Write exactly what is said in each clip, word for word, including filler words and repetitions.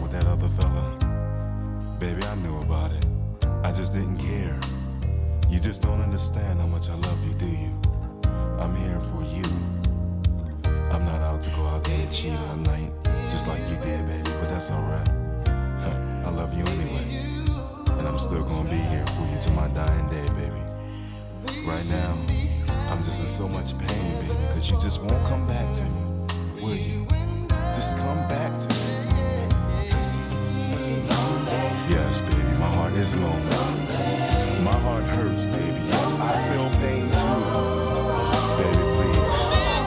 with that other fella? Baby, I knew about it. I just didn't care. You just don't understand how much I love you, do you? I'm here for you. I'm not out to go out there and cheat all night, just like you did, baby, but that's alright. Huh, I love you anyway. And I'm still gonna be here for you till my dying day, baby. Right now, I'm just in so much pain, baby, cause you just won't come back to me, will you? Just come back to me. Yes, baby, my heart is lonely. My heart hurts, baby. Yes, I feel pain too. Baby, please.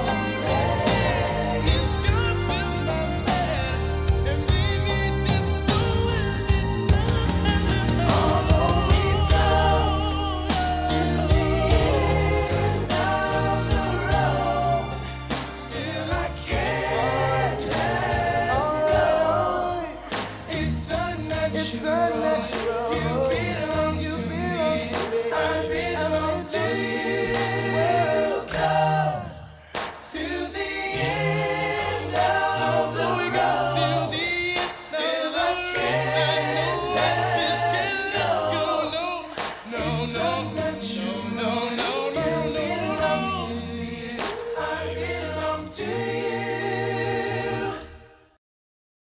It's unnatural. You belong to me. I belong to you. We'll come to the end of the road. Still I can't let go. It's unnatural. You belong to me. I belong to you.